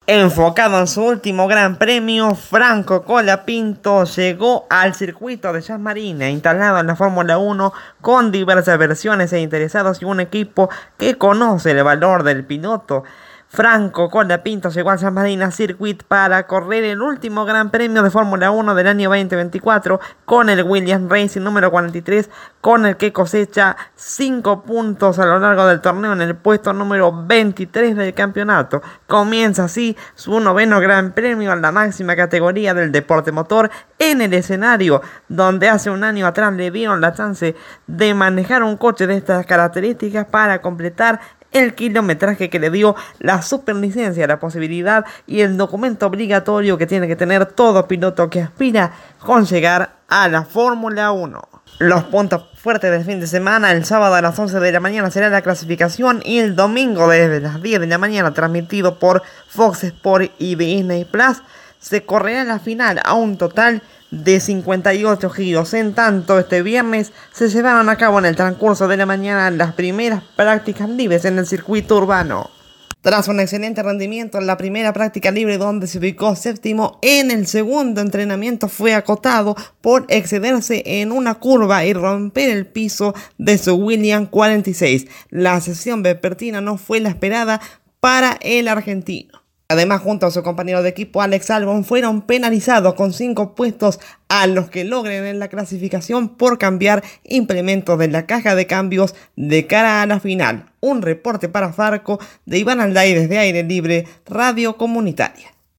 Enfocado en su último gran premio, Franco Colapinto llegó al circuito de Yas Marina, instalado en la Fórmula 1 con diversas versiones e interesados y un equipo que conoce el valor del piloto. Franco Colapinto llegó al Yas Marina Circuit para correr el último gran premio de Fórmula 1 del año 2024 con el Williams Racing número 43, con el que cosecha 5 puntos a lo largo del torneo en el puesto número 23 del campeonato. Comienza así su noveno gran premio en la máxima categoría del deporte motor, en el escenario donde hace un año atrás le dieron la chance de manejar un coche de estas características para completar el kilometraje que le dio la superlicencia, la posibilidad y el documento obligatorio que tiene que tener todo piloto que aspira con llegar a la Fórmula 1. Los puntos fuertes del fin de semana: el sábado a las 11 de la mañana será la clasificación y el domingo desde las 10 de la mañana, transmitido por Fox Sports y Disney Plus, se correrá la final a un total de 58 giros. En tanto, este viernes se llevaron a cabo en el transcurso de la mañana las primeras prácticas libres en el circuito urbano. Tras un excelente rendimiento en la primera práctica libre, donde se ubicó séptimo, en el segundo entrenamiento fue acotado por excederse en una curva y romper el piso de su Williams 46. La sesión vespertina no fue la esperada para el argentino. Además, junto a su compañero de equipo Alex Albon, fueron penalizados con 5 puestos a los que logren en la clasificación por cambiar implementos de la caja de cambios de cara a la final. Un reporte para Farco de Iván Alday desde Aire Libre, Radio Comunitaria.